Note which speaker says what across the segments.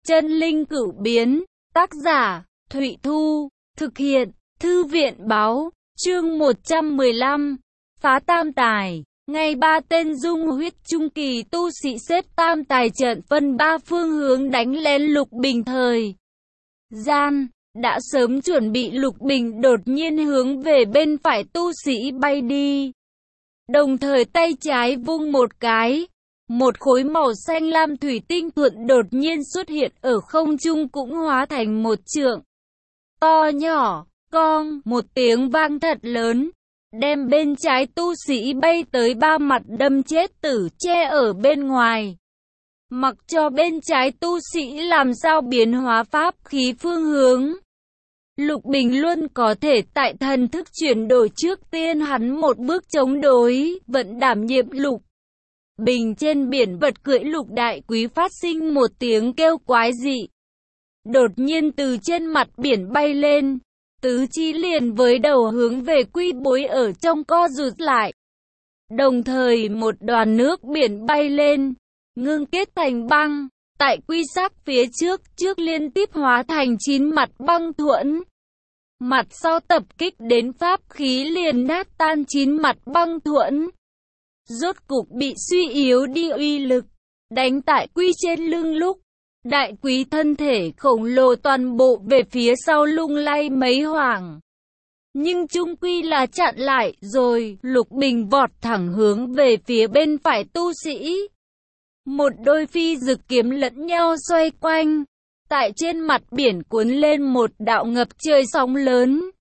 Speaker 1: Chân linh cửu biến, tác giả, Thụy Thu, thực hiện, Thư viện báo, chương 115, phá tam tài. Ngày 3 tên dung huyết trung kỳ tu sĩ xếp tam tài trận phân 3 phương hướng đánh lên Lục Bình thời gian. Đã sớm chuẩn bị Lục Bình đột nhiên hướng về bên phải tu sĩ bay đi. Đồng thời tay trái vung một cái. Một khối màu xanh lam thủy tinh thuận đột nhiên xuất hiện ở không trung cũng hóa thành một trượng. To nhỏ, cong, một tiếng vang thật lớn. Đem bên trái tu sĩ bay tới 3 mặt đâm chết tử che ở bên ngoài. Mặc cho bên trái tu sĩ làm sao biến hóa pháp khí phương hướng. Lục Bình luôn có thể tại thần thức chuyển đổi trước tiên hắn một bước chống đối, vẫn đảm nhiệm Lục Bình trên biển vật cưỡi lục đại quý phát sinh một tiếng kêu quái dị. Đột nhiên từ trên mặt biển bay lên, tứ chi liền với đầu hướng về quy bối ở trong co rụt lại. Đồng thời một đoàn nước biển bay lên, ngưng kết thành băng, tại quy sắc phía trước liên tiếp hóa thành 9 mặt băng thuẫn. Mặt sau tập kích đến pháp khí liền nát tan 9 mặt băng thuẫn. Rốt cục bị suy yếu đi uy lực, đánh tại quy trên lưng lúc. Đại quý thân thể khổng lồ toàn bộ về phía sau lung lay mấy hoảng. Nhưng chung quy là chặn lại rồi, Lục Bình vọt thẳng hướng về phía bên phải tu sĩ. Một đôi phi dực kiếm lẫn nhau xoay quanh. Tại trên mặt biển cuốn lên một đạo ngập trời sóng lớn.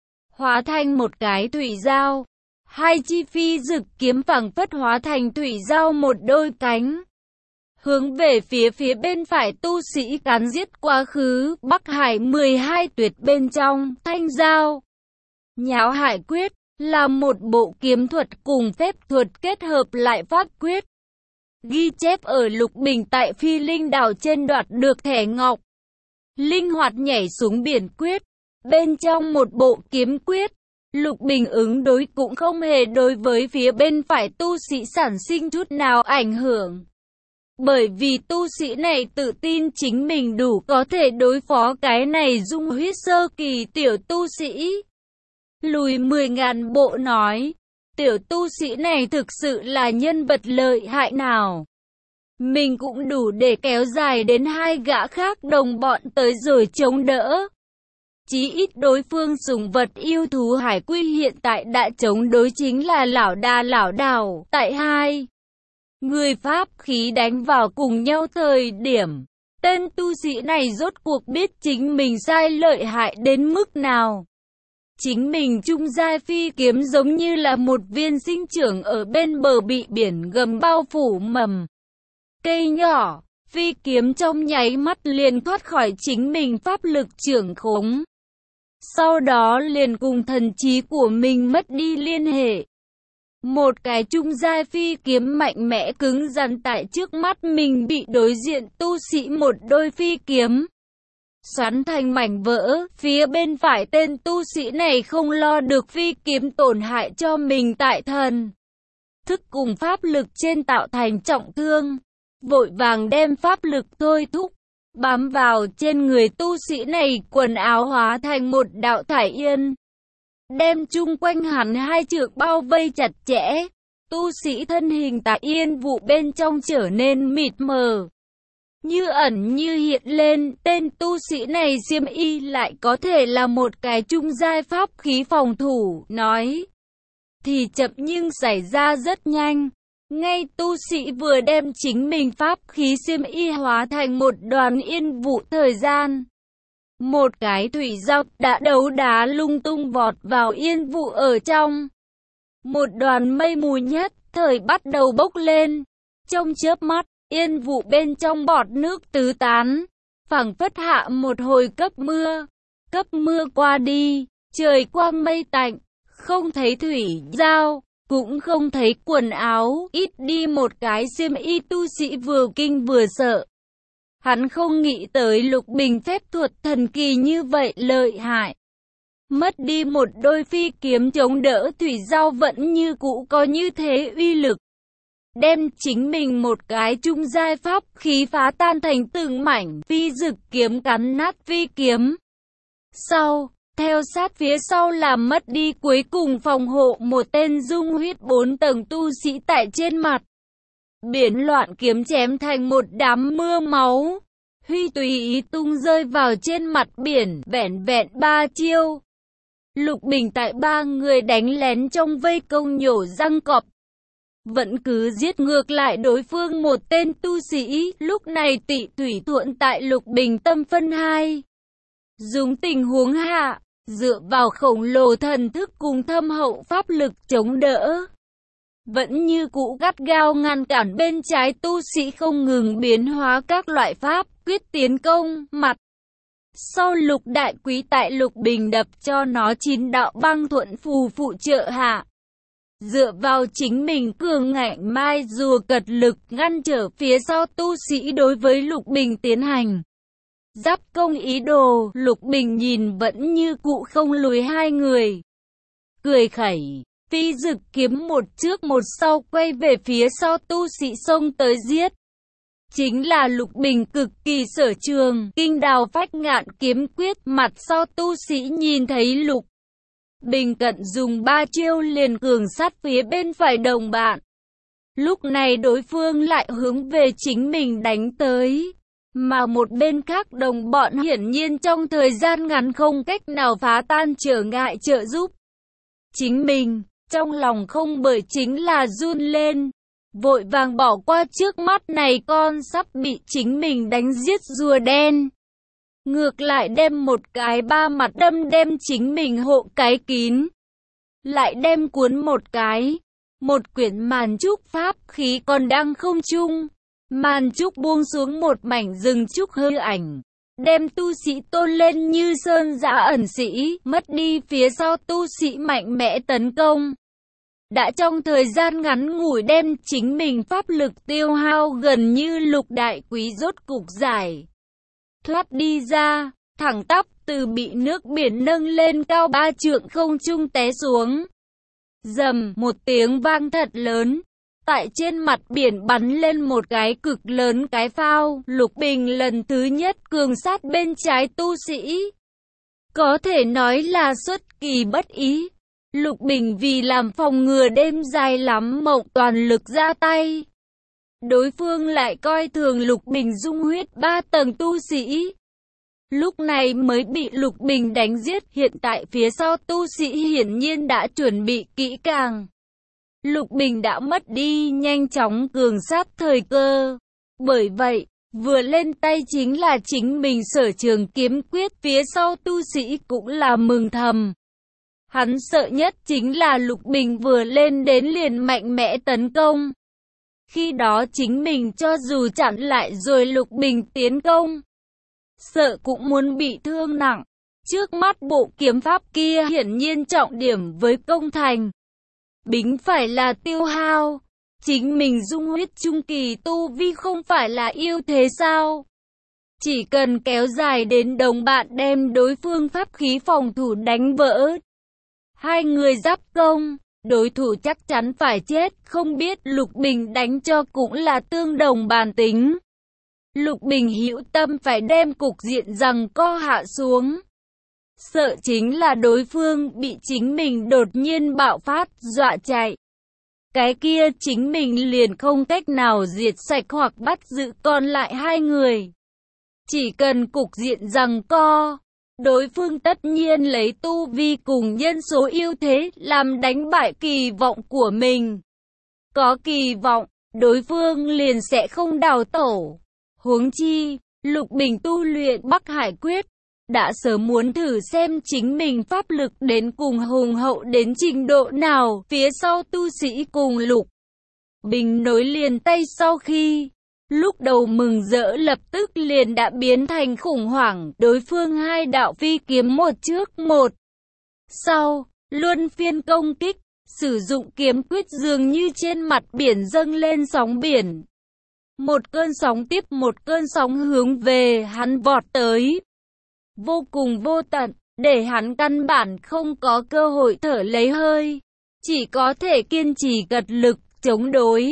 Speaker 1: Hóa thành một cái thủy dao. Hai chi phi dực kiếm phảng phất hóa thành thủy dao một đôi cánh. Hướng về phía bên phải tu sĩ cán giết quá khứ, Bắc Hải 12 tuyệt bên trong, thanh dao. Nháo hải quyết, là một bộ kiếm thuật cùng phép thuật kết hợp lại pháp quyết. Ghi chép ở Lục Bình tại Phi Linh đảo trên đoạt được thẻ ngọc. Linh hoạt nhảy xuống biển quyết, bên trong một bộ kiếm quyết. Lục Bình ứng đối cũng không hề đối với phía bên phải tu sĩ sản sinh chút nào ảnh hưởng. Bởi vì tu sĩ này tự tin chính mình đủ có thể đối phó cái này dung huyết sơ kỳ tiểu tu sĩ. Lùi 10.000 bộ nói, tiểu tu sĩ này thực sự là nhân vật lợi hại nào. Mình cũng đủ để kéo dài đến 2 gã khác đồng bọn tới rồi chống đỡ. Chí ít đối phương sùng vật yêu thú hải quy hiện tại đã chống đối chính là lão đảo. Tại 2 người pháp khí đánh vào cùng nhau thời điểm, tên tu sĩ này rốt cuộc biết chính mình sai lợi hại đến mức nào. Chính mình trung giai phi kiếm giống như là một viên sinh trưởng ở bên bờ bị biển gầm bao phủ mầm cây nhỏ, phi kiếm trong nháy mắt liền thoát khỏi chính mình pháp lực trưởng khống. Sau đó liền cùng thần trí của mình mất đi liên hệ. Một cái trung giai phi kiếm mạnh mẽ cứng rắn tại trước mắt mình bị đối diện tu sĩ một đôi phi kiếm xoắn thành mảnh vỡ. Phía bên phải tên tu sĩ này không lo được phi kiếm tổn hại cho mình tại thần thức cùng pháp lực trên tạo thành trọng thương, vội vàng đem pháp lực thôi thúc, bám vào trên người tu sĩ này, quần áo hóa thành một đạo thải yên, đem chung quanh hắn 2 trượng bao vây chặt chẽ. Tu sĩ thân hình tại yên vụ bên trong trở nên mịt mờ, như ẩn như hiện lên. Tên tu sĩ này xiêm y lại có thể là một cái trung giai pháp khí phòng thủ, nói thì chậm nhưng xảy ra rất nhanh. Ngay tu sĩ vừa đem chính mình pháp khí xiêm y hóa thành một đoàn yên vụ thời gian, một cái thủy dao đã đấu đá lung tung vọt vào yên vụ ở trong. Một đoàn mây mù nhất thời bắt đầu bốc lên. Trong chớp mắt, yên vụ bên trong bọt nước tứ tán, phảng phất hạ một hồi cấp mưa. Cấp mưa qua đi, trời quang mây tạnh, không thấy thủy dao, cũng không thấy quần áo, ít đi một cái xiêm y. Tu sĩ vừa kinh vừa sợ. Hắn không nghĩ tới Lục Bình phép thuật thần kỳ như vậy lợi hại. Mất đi một đôi phi kiếm chống đỡ thủy dao vẫn như cũ có như thế uy lực. đem chính mình một cái trung giai pháp khí phá tan thành từng mảnh, phi dực kiếm cắn nát phi kiếm. Sau, theo sát phía sau làm mất đi cuối cùng phòng hộ một tên dung huyết 4 tầng tu sĩ tại trên mặt. Biển loạn kiếm chém thành một đám mưa máu. Huy tùy ý tung rơi vào trên mặt biển, vẹn vẹn 3 chiêu. Lục Bình tại 3 người đánh lén trong vây công nhổ răng cọp. Vẫn cứ giết ngược lại đối phương một tên tu sĩ, lúc này Tị Thủy Thuận tại Lục Bình tâm phân hai. Dùng tình huống hạ, dựa vào khổng lồ thần thức cùng thâm hậu pháp lực chống đỡ. Vẫn như cũ gắt gao ngăn cản bên trái tu sĩ không ngừng biến hóa các loại pháp, quyết tiến công, mặt. Sau Lục Đại Quý tại Lục Bình đập cho nó 9 đạo băng thuận phù phụ trợ hạ. Dựa vào chính mình cường ngạnh mai rùa cật lực ngăn trở phía sau tu sĩ đối với Lục Bình tiến hành. Giáp công ý đồ, Lục Bình nhìn vẫn như cũ không lùi hai người. Cười khẩy, phi dực kiếm một trước một sau quay về phía sau tu sĩ xông tới giết. Chính là Lục Bình cực kỳ sở trường, kinh đào phách ngạn kiếm quyết, mặt sau tu sĩ nhìn thấy Lục Bình cận dùng 3 chiêu liền cường sát phía bên phải đồng bạn. Lúc này đối phương lại hướng về chính mình đánh tới. Mà một bên khác đồng bọn hiển nhiên trong thời gian ngắn không cách nào phá tan trở ngại trợ giúp. Chính mình, trong lòng không bởi chính là run lên. Vội vàng bỏ qua trước mắt này con sắp bị chính mình đánh giết rùa đen. Ngược lại đem một cái 3 mặt đâm đem chính mình hộ cái kín. Lại đem cuốn một cái. Một quyển màn trúc pháp khí còn đang không trung. Màn trúc buông xuống một mảnh rừng trúc hư ảnh. Đem tu sĩ tôn lên như sơn dã ẩn sĩ, mất đi phía sau tu sĩ mạnh mẽ tấn công. Đã trong thời gian ngắn ngủi đem chính mình pháp lực tiêu hao gần như Lục Đại Quý rốt cục giải thoát đi ra, thẳng tắp từ bị nước biển nâng lên cao 3 trượng không trung té xuống. Rầm một tiếng vang thật lớn, tại trên mặt biển bắn lên một cái cực lớn cái phao. Lục Bình lần thứ nhất cường sát bên trái tu sĩ. Có thể nói là xuất kỳ bất ý. Lục Bình vì làm phòng ngừa đêm dài lắm mộng toàn lực ra tay. Đối phương lại coi thường Lục Bình dung huyết 3 tầng tu sĩ. Lúc này mới bị Lục Bình đánh giết, hiện tại phía sau tu sĩ hiển nhiên đã chuẩn bị kỹ càng. Lục Bình đã mất đi nhanh chóng cường sát thời cơ. Bởi vậy, vừa lên tay chính là chính mình sở trường kiếm quyết, phía sau tu sĩ cũng là mừng thầm. Hắn sợ nhất chính là Lục Bình vừa lên đến liền mạnh mẽ tấn công. Khi đó chính mình cho dù chặn lại rồi Lục Bình tiến công, sợ cũng muốn bị thương nặng. Trước mắt bộ kiếm pháp kia hiển nhiên trọng điểm với công thành. Bính phải là tiêu hao. Chính mình dung huyết trung kỳ tu vi không phải là ưu thế sao? Chỉ cần kéo dài đến đồng bạn đem đối phương pháp khí phòng thủ đánh vỡ. Hai người giáp công, đối thủ chắc chắn phải chết, không biết Lục Bình đánh cho cũng là tương đồng bản tính. Lục Bình hữu tâm phải đem cục diện giằng co hạ xuống. Sợ chính là đối phương bị chính mình đột nhiên bạo phát, dọa chạy. Cái kia chính mình liền không cách nào diệt sạch hoặc bắt giữ còn lại hai người. Chỉ cần cục diện giằng co, đối phương tất nhiên lấy tu vi cùng nhân số ưu thế làm đánh bại kỳ vọng của mình. Có kỳ vọng, đối phương liền sẽ không đào tẩu. Huống chi, Lục Bình tu luyện Bắc Hải Quyết, đã sớm muốn thử xem chính mình pháp lực đến cùng hùng hậu đến trình độ nào. Phía sau tu sĩ cùng Lục Bình nối liền tay sau khi lúc đầu mừng rỡ lập tức liền đã biến thành khủng hoảng. Đối phương hai đạo phi kiếm một trước một sau, luân phiên công kích, sử dụng kiếm quyết dường như trên mặt biển dâng lên sóng biển. Một cơn sóng tiếp một cơn sóng hướng về hắn vọt tới. Vô cùng vô tận, để hắn căn bản không có cơ hội thở lấy hơi. Chỉ có thể kiên trì cật lực, chống đối.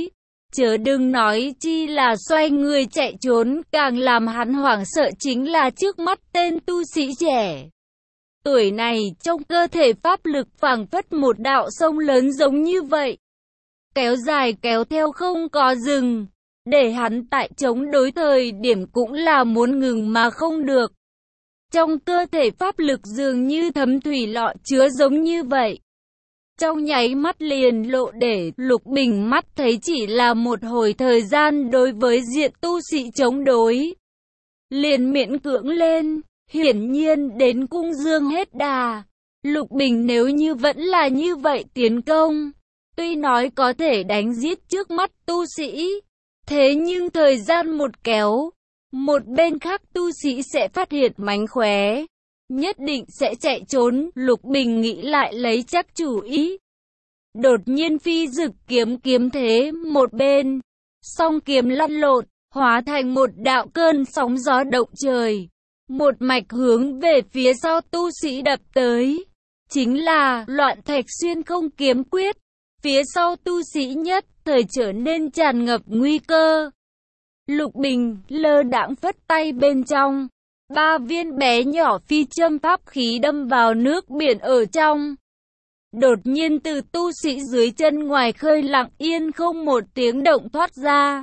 Speaker 1: Chớ đừng nói chi là xoay người chạy trốn, càng làm hắn hoảng sợ chính là trước mắt tên tu sĩ trẻ tuổi này, trong cơ thể pháp lực phảng phất một đạo sông lớn giống như vậy, kéo dài kéo theo không có dừng, để hắn tại chống đối thời điểm cũng là muốn ngừng mà không được. Trong cơ thể pháp lực dường như thấm thủy lọ chứa giống như vậy. Trong nháy mắt liền lộ để Lục Bình mắt thấy chỉ là một hồi thời gian đối với diện tu sĩ chống đối. Liền miễn cưỡng lên, hiển nhiên đến cung dương hết đà. Lục Bình nếu như vẫn là như vậy tiến công, tuy nói có thể đánh giết trước mắt tu sĩ, thế nhưng thời gian một kéo, một bên khác tu sĩ sẽ phát hiện mánh khóe, nhất định sẽ chạy trốn. Lục Bình nghĩ lại lấy chắc chủ ý. Đột nhiên phi dực kiếm thế một bên, song kiếm lăn lộn, hóa thành một đạo cơn sóng gió động trời, một mạch hướng về phía sau tu sĩ đập tới. Chính là Loạn Thạch Xuyên Không kiếm quyết. Phía sau tu sĩ nhất thời trở nên tràn ngập nguy cơ. Lục Bình lơ đãng phất tay bên trong, 3 viên bé nhỏ phi châm pháp khí đâm vào nước biển ở trong. Đột nhiên từ tu sĩ dưới chân ngoài khơi lặng yên không một tiếng động thoát ra.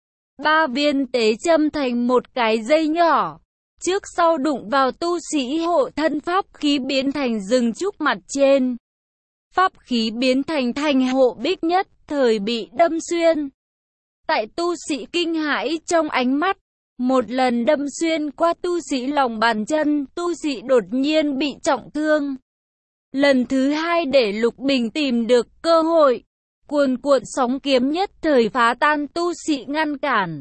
Speaker 1: 3 viên tế châm thành một cái dây nhỏ, trước sau đụng vào tu sĩ hộ thân, pháp khí biến thành rừng trúc mặt trên. Pháp khí biến thành hộ bích nhất thời bị đâm xuyên. Tại tu sĩ kinh hãi trong ánh mắt, một lần đâm xuyên qua tu sĩ lòng bàn chân, tu sĩ đột nhiên bị trọng thương. Lần thứ hai để Lục Bình tìm được cơ hội, cuồn cuộn sóng kiếm nhất thời phá tan tu sĩ ngăn cản.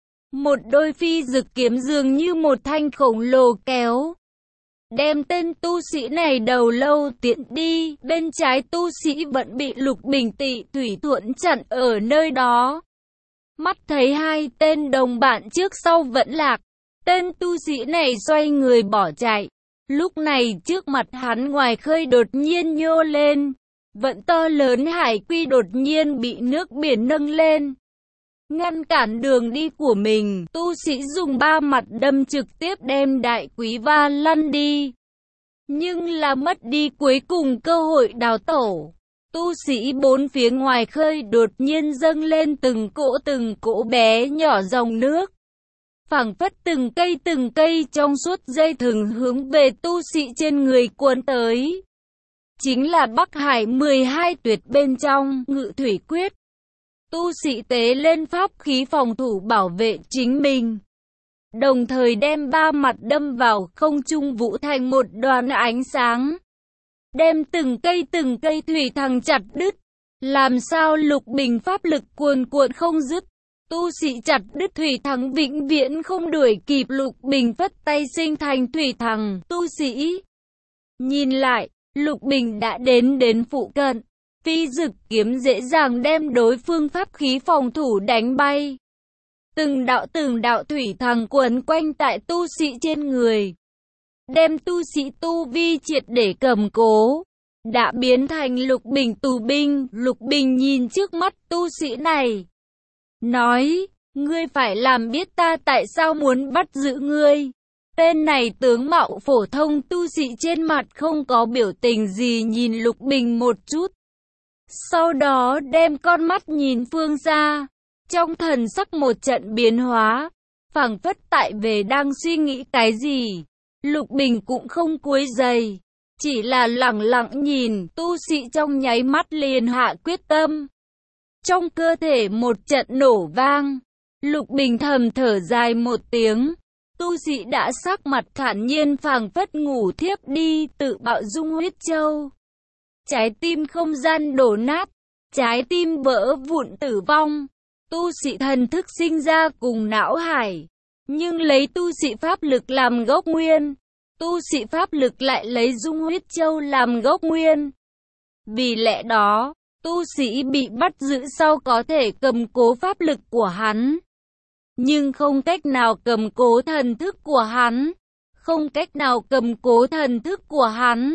Speaker 1: Một đôi phi dực kiếm dường như một thanh khổng lồ kéo, đem tên tu sĩ này đầu lâu tiện đi. Bên trái tu sĩ vẫn bị Lục Bình tị thủy thuẫn chặn ở nơi đó. Mắt thấy hai tên đồng bạn trước sau vẫn lạc, tên tu sĩ này xoay người bỏ chạy. Lúc này trước mặt hắn ngoài khơi đột nhiên nhô lên, vận to lớn hải quy đột nhiên bị nước biển nâng lên, ngăn cản đường đi của mình. Tu sĩ dùng 3 mặt đâm trực tiếp đem đại quý va lăn đi, nhưng là mất đi cuối cùng cơ hội đào tẩu. Tu sĩ 4 phía ngoài khơi đột nhiên dâng lên từng cỗ bé nhỏ dòng nước, phảng phất từng cây trong suốt dây thừng hướng về tu sĩ trên người cuốn tới. Chính là Bắc Hải 12 tuyệt bên trong Ngự Thủy Quyết. Tu sĩ tế lên pháp khí phòng thủ bảo vệ chính mình, đồng thời đem 3 mặt đâm vào không trung vũ thành một đoàn ánh sáng, đem từng cây thủy thẳng chặt đứt. Làm sao Lục Bình pháp lực cuồn cuộn không dứt, tu sĩ chặt đứt thủy thẳng vĩnh viễn không đuổi kịp. Lục Bình phất tay sinh thành thủy thẳng tu sĩ. Nhìn lại, Lục Bình đã đến phụ cận, phi dực kiếm dễ dàng đem đối phương pháp khí phòng thủ đánh bay. Từng đạo thủy thẳng quấn quanh tại tu sĩ trên người, đem tu sĩ tu vi triệt để cầm cố, đã biến thành Lục Bình tù binh. Lục Bình nhìn trước mắt tu sĩ này, nói, ngươi phải làm biết ta tại sao muốn bắt giữ ngươi. Tên này tướng mạo phổ thông tu sĩ trên mặt không có biểu tình gì, nhìn Lục Bình một chút, sau đó đem con mắt nhìn phương xa, trong thần sắc một trận biến hóa, phảng phất tại về đang suy nghĩ cái gì. Lục Bình cũng không cúi giày, chỉ là lẳng lặng nhìn. Tu sĩ trong nháy mắt liền hạ quyết tâm, trong cơ thể một trận nổ vang. Lục Bình thầm thở dài một tiếng, tu sĩ đã sắc mặt thản nhiên phảng phất ngủ thiếp đi, tự bạo dung huyết châu. Trái tim không gian đổ nát, trái tim vỡ vụn tử vong. Tu sĩ thần thức sinh ra cùng não hải, nhưng lấy tu sĩ pháp lực làm gốc nguyên, tu sĩ pháp lực lại lấy dung huyết châu làm gốc nguyên. Vì lẽ đó, tu sĩ bị bắt giữ sau có thể cầm cố pháp lực của hắn, nhưng không cách nào cầm cố thần thức của hắn.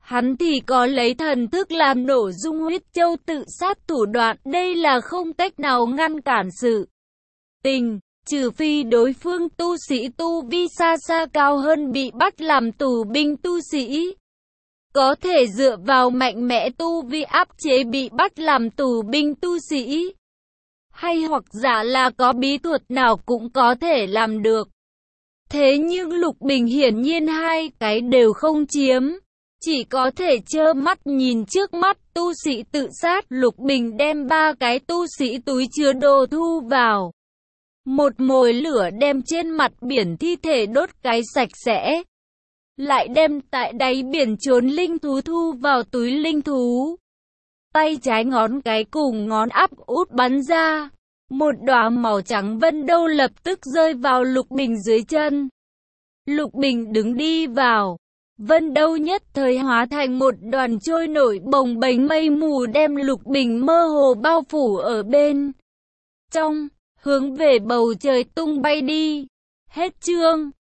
Speaker 1: Hắn thì có lấy thần thức làm nổ dung huyết châu tự sát thủ đoạn, đây là không cách nào ngăn cản sự tình, trừ phi đối phương tu sĩ tu vi xa xa cao hơn bị bắt làm tù binh tu sĩ. Có thể dựa vào mạnh mẽ tu vi áp chế bị bắt làm tù binh tu sĩ. Hay hoặc giả là có bí thuật nào cũng có thể làm được. Thế nhưng Lục Bình hiển nhiên hai cái đều không chiếm. Chỉ có thể trơ mắt nhìn trước mắt tu sĩ tự sát. Lục Bình đem 3 cái tu sĩ túi chứa đồ thu vào. Một mồi lửa đem trên mặt biển thi thể đốt cái sạch sẽ. Lại đem tại đáy biển trốn linh thú thu vào túi linh thú. Tay trái ngón cái cùng ngón áp út bắn ra. Một đóa màu trắng vân đâu lập tức rơi vào Lục Bình dưới chân. Lục Bình đứng đi vào. Vân đâu nhất thời hóa thành một đoàn trôi nổi bồng bềnh mây mù đem Lục Bình mơ hồ bao phủ ở bên trong, hướng về bầu trời tung bay đi. Hết chương.